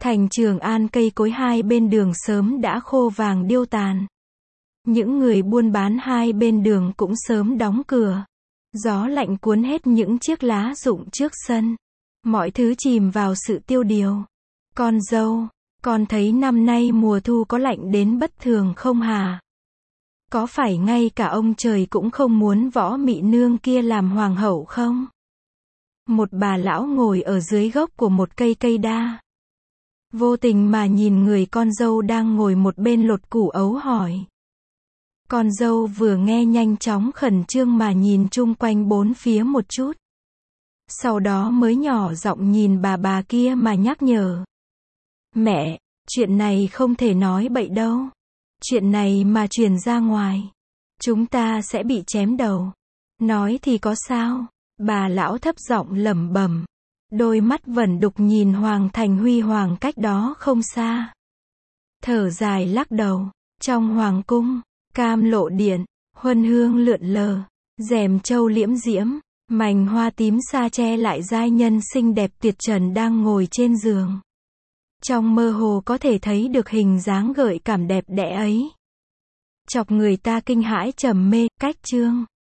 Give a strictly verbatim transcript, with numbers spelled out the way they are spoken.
Thành Trường An cây cối hai bên đường sớm đã khô vàng điêu tàn. Những người buôn bán hai bên đường cũng sớm đóng cửa. Gió lạnh cuốn hết những chiếc lá rụng trước sân. Mọi thứ chìm vào sự tiêu điều. Con dâu, con thấy năm nay mùa thu có lạnh đến bất thường không hả? Có phải ngay cả ông trời cũng không muốn Võ Mị Nương kia làm hoàng hậu không? Một bà lão ngồi ở dưới gốc của một cây cây đa. Vô tình mà nhìn người con dâu đang ngồi một bên lột củ ấu hỏi. Con dâu vừa nghe nhanh chóng khẩn trương mà nhìn chung quanh bốn phía một chút. Sau đó mới nhỏ giọng nhìn bà bà kia mà nhắc nhở. Mẹ, chuyện này không thể nói bậy đâu. Chuyện này mà truyền ra ngoài, chúng ta sẽ bị chém đầu. Nói thì có sao? Bà lão thấp giọng lẩm bẩm. Đôi mắt vẩn đục nhìn Hoàng Thành Huy Hoàng cách đó không xa. Thở dài lắc đầu. Trong hoàng cung, cam lộ điện, huân hương lượn lờ, rèm châu liễm diễm, mảnh hoa tím sa che lại giai nhân xinh đẹp tuyệt trần đang ngồi trên giường. Trong mơ hồ có thể thấy được hình dáng gợi cảm đẹp đẽ ấy. Chọc người ta kinh hãi trầm mê, cách chương.